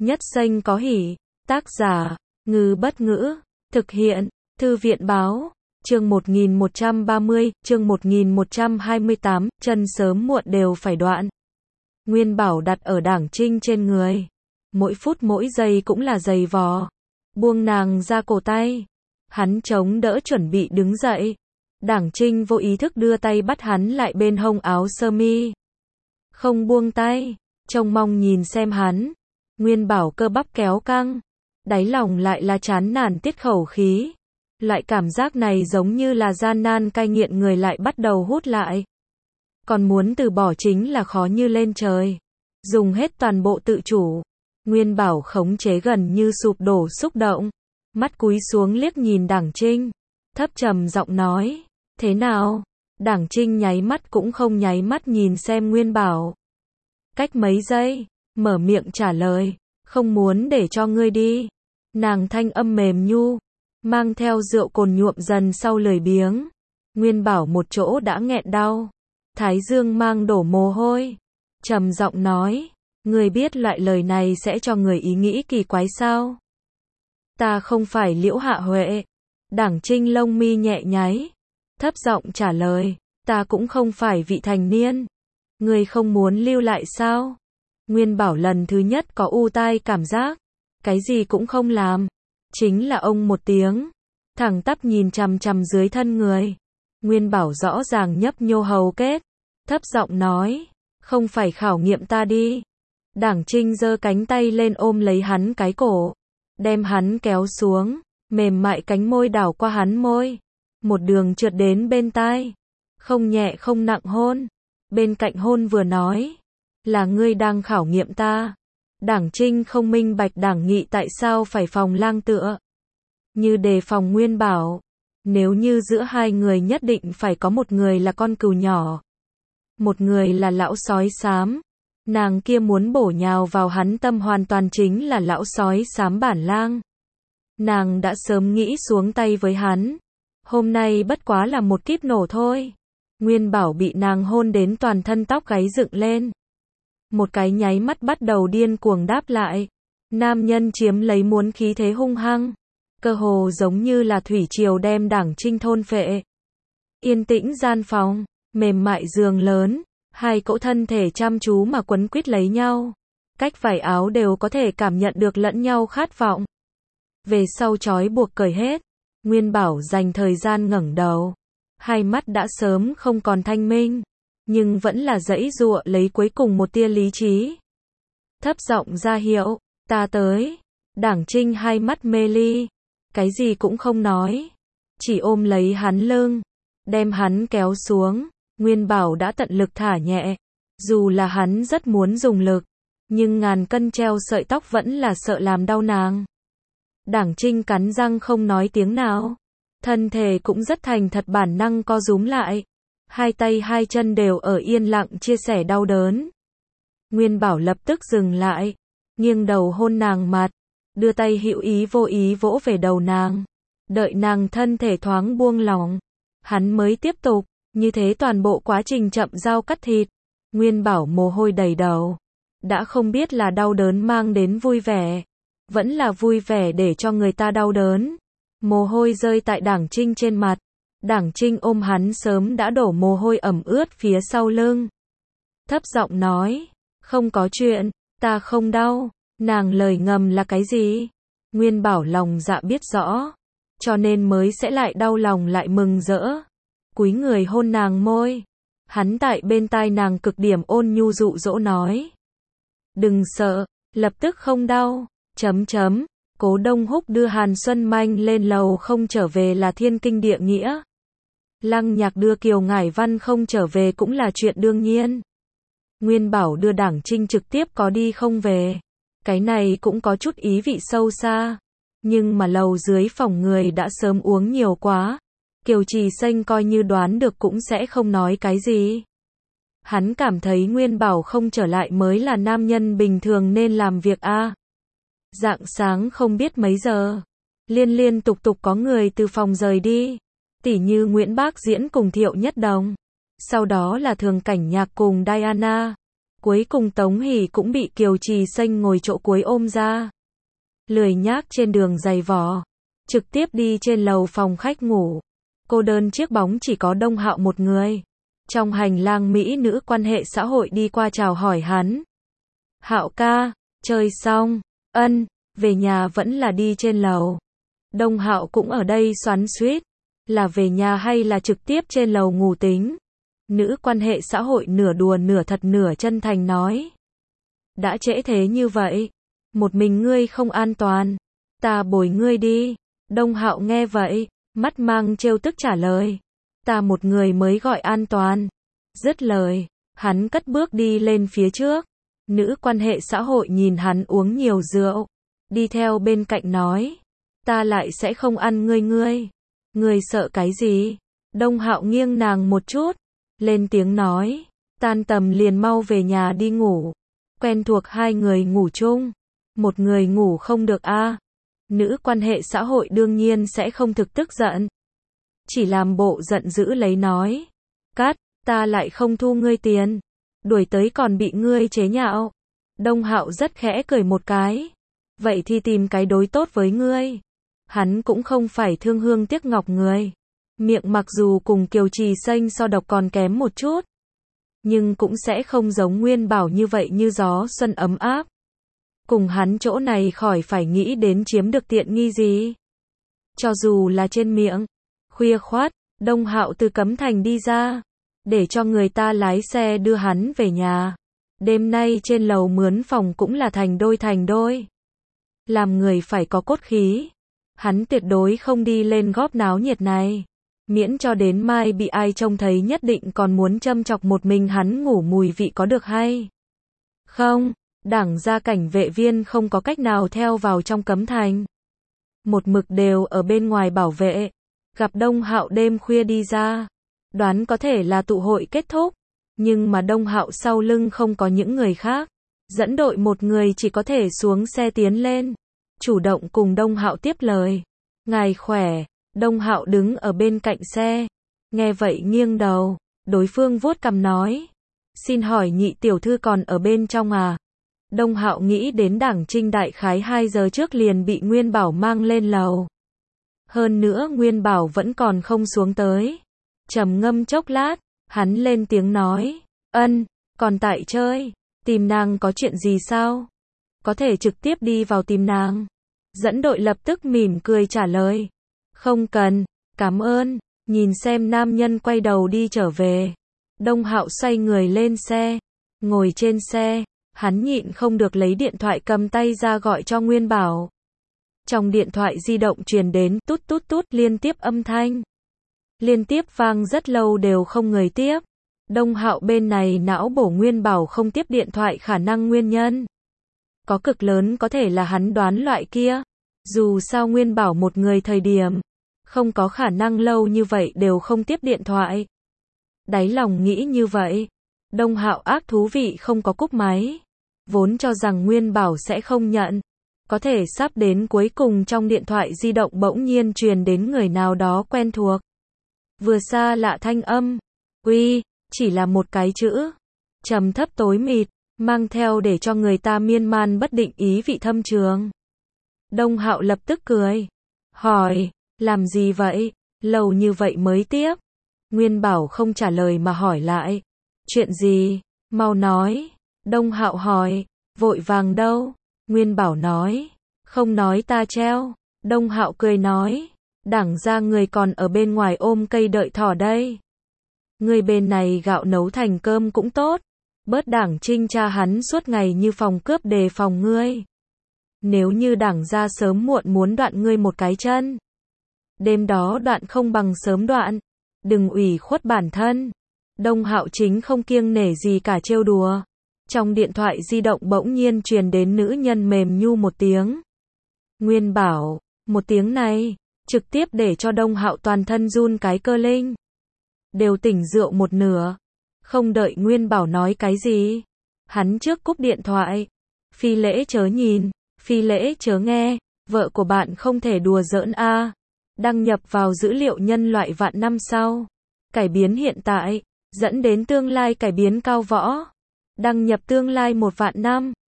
Nhất Xanh có hỉ. Tác giả, Ngư Bất Ngữ. Thực hiện, Thư viện Báo. Chương 1130, chương 1128, chân sớm muộn đều phải đoạn. Nguyên Bảo đặt ở Đảng Trinh trên người. Mỗi phút mỗi giây cũng là giày vò. Buông nàng ra cổ tay. Hắn chống đỡ chuẩn bị đứng dậy. Đảng Trinh vô ý thức đưa tay bắt hắn lại bên hông áo sơ mi. Không buông tay, trông mong nhìn xem hắn. Nguyên Bảo cơ bắp kéo căng. Đáy lòng lại là chán nản tiết khẩu khí. Loại cảm giác này giống như là gian nan cai nghiện người lại bắt đầu hút lại. Còn muốn từ bỏ chính là khó như lên trời. Dùng hết toàn bộ tự chủ. Nguyên Bảo khống chế gần như sụp đổ xúc động. Mắt cúi xuống liếc nhìn Đảng Trinh. Thấp trầm giọng nói. Thế nào? Đảng Trinh nháy mắt cũng không nháy mắt nhìn xem Nguyên Bảo. Cách mấy giây, mở miệng trả lời. Không muốn để cho ngươi đi. Nàng thanh âm mềm nhu. Mang theo rượu cồn nhuộm dần sau lười biếng. Nguyên Bảo một chỗ đã nghẹn đau. Thái dương mang đổ mồ hôi. Trầm giọng nói. Ngươi biết loại lời này sẽ cho người ý nghĩ kỳ quái sao? Ta không phải Liễu Hạ Huệ. Đảng Trinh lông mi nhẹ nháy. Thấp giọng trả lời. Ta cũng không phải vị thành niên. Ngươi không muốn lưu lại sao? Nguyên Bảo lần thứ nhất có u tai cảm giác. Cái gì cũng không làm. Chính là ông một tiếng. Thẳng tắp nhìn chằm chằm dưới thân người. Nguyên Bảo rõ ràng nhấp nhô hầu kết. Thấp giọng nói. Không phải khảo nghiệm ta đi. Đảng Trinh giơ cánh tay lên ôm lấy hắn cái cổ. Đem hắn kéo xuống. Mềm mại cánh môi đảo qua hắn môi. Một đường trượt đến bên tai. Không nhẹ không nặng hôn. Bên cạnh hôn vừa nói. Là ngươi đang khảo nghiệm ta. Đảng Trinh không minh bạch Đảng Nghị tại sao phải phòng lang tựa. Như đề phòng Nguyên Bảo. Nếu như giữa hai người nhất định phải có một người là con cừu nhỏ. Một người là lão sói xám. Nàng kia muốn bổ nhào vào hắn tâm hoàn toàn chính là lão sói xám bản lang. Nàng đã sớm nghĩ xuống tay với hắn. Hôm nay bất quá là một kíp nổ thôi. Nguyên Bảo bị nàng hôn đến toàn thân tóc gáy dựng lên. Một cái nháy mắt bắt đầu điên cuồng đáp lại. Nam nhân chiếm lấy muốn khí thế hung hăng. Cơ hồ giống như là thủy triều đem Đảng Trinh thôn phệ. Yên tĩnh gian phòng, mềm mại giường lớn. Hai cỗ thân thể chăm chú mà quấn quýt lấy nhau. Cách vải áo đều có thể cảm nhận được lẫn nhau khát vọng. Về sau trói buộc cởi hết. Nguyên Bảo dành thời gian ngẩng đầu. Hai mắt đã sớm không còn thanh minh. Nhưng vẫn là giãy giụa lấy cuối cùng một tia lý trí. Thấp giọng ra hiệu. Ta tới. Đảng Trinh hai mắt mê ly. Cái gì cũng không nói. Chỉ ôm lấy hắn lưng. Đem hắn kéo xuống. Nguyên Bảo đã tận lực thả nhẹ. Dù là hắn rất muốn dùng lực. Nhưng ngàn cân treo sợi tóc vẫn là sợ làm đau nàng. Đảng Trinh cắn răng không nói tiếng nào. Thân thể cũng rất thành thật bản năng co rúm lại. Hai tay hai chân đều ở yên lặng chia sẻ đau đớn. Nguyên Bảo lập tức dừng lại. Nghiêng đầu hôn nàng mặt. Đưa tay hữu ý vô ý vỗ về đầu nàng. Đợi nàng thân thể thoáng buông lỏng. Hắn mới tiếp tục. Như thế toàn bộ quá trình chậm dao cắt thịt. Nguyên Bảo mồ hôi đầy đầu. Đã không biết là đau đớn mang đến vui vẻ. Vẫn là vui vẻ để cho người ta đau đớn. Mồ hôi rơi tại Đảng Trinh trên mặt. Đảng Trinh ôm hắn sớm đã đổ mồ hôi ẩm ướt phía sau lưng. Thấp giọng nói. Không có chuyện. Ta không đau. Nàng lời ngầm là cái gì? Nguyên Bảo lòng dạ biết rõ. Cho nên mới sẽ lại đau lòng lại mừng rỡ. Cúi người hôn nàng môi. Hắn tại bên tai nàng cực điểm ôn nhu dụ dỗ nói. Đừng sợ. Lập tức không đau. Cố Đông Húc đưa Hàn Xuân Manh lên lầu không trở về là thiên kinh địa nghĩa. Lăng Nhạc đưa Kiều Ngải Văn không trở về cũng là chuyện đương nhiên. Nguyên Bảo đưa Đảng Trinh trực tiếp có đi không về. Cái này cũng có chút ý vị sâu xa. Nhưng mà lầu dưới phòng người đã sớm uống nhiều quá. Kiều Trì Xanh coi như đoán được cũng sẽ không nói cái gì. Hắn cảm thấy Nguyên Bảo không trở lại mới là nam nhân bình thường nên làm việc a. Rạng sáng không biết mấy giờ. Liên tục có người từ phòng rời đi. Tỉ như Nguyễn Bác Diễn cùng Thiệu Nhất Đồng. Sau đó là Thường Cảnh Nhạc cùng Diana. Cuối cùng Tống Hỷ cũng bị Kiều Trì Xanh ngồi chỗ cuối ôm ra. Lười nhác trên đường giày vò, trực tiếp đi trên lầu phòng khách ngủ. Cô đơn chiếc bóng chỉ có Đông Hạo một người. Trong hành lang mỹ nữ quan hệ xã hội đi qua chào hỏi hắn. Hạo ca, chơi xong, ân, về nhà vẫn là đi trên lầu. Đông Hạo cũng ở đây xoắn xuýt, là về nhà hay là trực tiếp trên lầu ngủ tính. Nữ quan hệ xã hội nửa đùa nửa thật nửa chân thành nói. Đã trễ thế như vậy, một mình ngươi không an toàn, ta bồi ngươi đi. Đông Hạo nghe vậy, mắt mang trêu tức trả lời. Ta một người mới gọi an toàn. Dứt lời, hắn cất bước đi lên phía trước. Nữ quan hệ xã hội nhìn hắn uống nhiều rượu, đi theo bên cạnh nói. Ta lại sẽ không ăn ngươi. Ngươi sợ cái gì? Đông Hạo nghiêng nàng một chút, lên tiếng nói. Tan tầm liền mau về nhà đi ngủ. Quen thuộc hai người ngủ chung, một người ngủ không được a. Nữ quan hệ xã hội đương nhiên sẽ không thực tức giận, chỉ làm bộ giận dữ lấy nói. Cát, ta lại không thu ngươi tiền, đuổi tới còn bị ngươi chế nhạo. Đông Hạo rất khẽ cười một cái. Vậy thì tìm cái đối tốt với ngươi. Hắn cũng không phải thương hương tiếc ngọc người. Miệng mặc dù cùng Kiều Trì Xanh so độc còn kém một chút, nhưng cũng sẽ không giống Nguyên Bảo như vậy như gió xuân ấm áp. Cùng hắn chỗ này khỏi phải nghĩ đến chiếm được tiện nghi gì. Cho dù là trên miệng. Khuya khoắt, Đông Hạo từ Cấm Thành đi ra, để cho người ta lái xe đưa hắn về nhà. Đêm nay trên lầu mướn phòng cũng là thành đôi. Làm người phải có cốt khí. Hắn tuyệt đối không đi lên góp náo nhiệt này. Miễn cho đến mai bị ai trông thấy nhất định còn muốn châm chọc một mình hắn ngủ mùi vị có được hay không. Đảng gia cảnh vệ viên không có cách nào theo vào trong Cấm Thành. Một mực đều ở bên ngoài bảo vệ. Gặp Đông Hạo đêm khuya đi ra, đoán có thể là tụ hội kết thúc. Nhưng mà Đông Hạo sau lưng không có những người khác. Dẫn đội một người chỉ có thể xuống xe tiến lên. Chủ động cùng Đông Hạo tiếp lời. Ngài khỏe. Đông Hạo đứng ở bên cạnh xe. Nghe vậy nghiêng đầu. Đối phương vuốt cằm nói. Xin hỏi nhị tiểu thư còn ở bên trong à? Đông Hạo nghĩ đến Đảng Trinh đại khái 2 giờ trước liền bị Nguyên Bảo mang lên lầu. Hơn nữa Nguyên Bảo vẫn còn không xuống tới. Trầm ngâm chốc lát, hắn lên tiếng nói. Ân, còn tại chơi. Tìm nàng có chuyện gì sao? Có thể trực tiếp đi vào tìm nàng. Dẫn đội lập tức mỉm cười trả lời. Không cần, cảm ơn. Nhìn xem nam nhân quay đầu đi trở về. Đông Hạo xoay người lên xe. Ngồi trên xe, hắn nhịn không được lấy điện thoại cầm tay ra gọi cho Nguyên Bảo. Trong điện thoại di động truyền đến tút tút tút liên tiếp âm thanh. Liên tiếp vang rất lâu đều không người tiếp. Đông Hạo bên này não bổ Nguyên Bảo không tiếp điện thoại khả năng nguyên nhân. Có cực lớn có thể là hắn đoán loại kia. Dù sao Nguyên Bảo một người thời điểm, không có khả năng lâu như vậy đều không tiếp điện thoại. Đáy lòng nghĩ như vậy. Đông Hạo ác thú vị không có cúp máy. Vốn cho rằng Nguyên Bảo sẽ không nhận. Có thể sắp đến cuối cùng trong điện thoại di động bỗng nhiên truyền đến người nào đó quen thuộc. Vừa xa lạ thanh âm. Uy, chỉ là một cái chữ. Trầm thấp tối mịt, mang theo để cho người ta miên man bất định ý vị thâm trường. Đông Hạo lập tức cười. Hỏi, làm gì vậy? Lâu như vậy mới tiếp. Nguyên Bảo không trả lời mà hỏi lại. Chuyện gì? Mau nói. Đông Hạo hỏi. Vội vàng đâu? Nguyên Bảo nói. Không nói ta treo. Đông Hạo cười nói. Đảng ra người còn ở bên ngoài ôm cây đợi thỏ đây. Người bên này gạo nấu thành cơm cũng tốt. Bớt Đảng Trinh cha hắn suốt ngày như phòng cướp đề phòng ngươi. Nếu như Đảng ra sớm muộn muốn đoạn ngươi một cái chân. Đêm đó đoạn không bằng sớm đoạn. Đừng ủy khuất bản thân. Đông Hạo chính không kiêng nể gì cả trêu đùa. Trong điện thoại di động bỗng nhiên truyền đến nữ nhân mềm nhu một tiếng. Nguyên Bảo, một tiếng này, trực tiếp để cho Đông Hạo toàn thân run cái cơ linh. Đều tỉnh rượu một nửa. Không đợi Nguyên Bảo nói cái gì. Hắn trước cúp điện thoại. Phi lễ chớ nhìn, phi lễ chớ nghe, vợ của bạn không thể đùa giỡn a. Đăng nhập vào dữ liệu nhân loại vạn năm sau. Cải biến hiện tại, dẫn đến tương lai cải biến cao võ. Đăng nhập tương lai 1 vạn năm.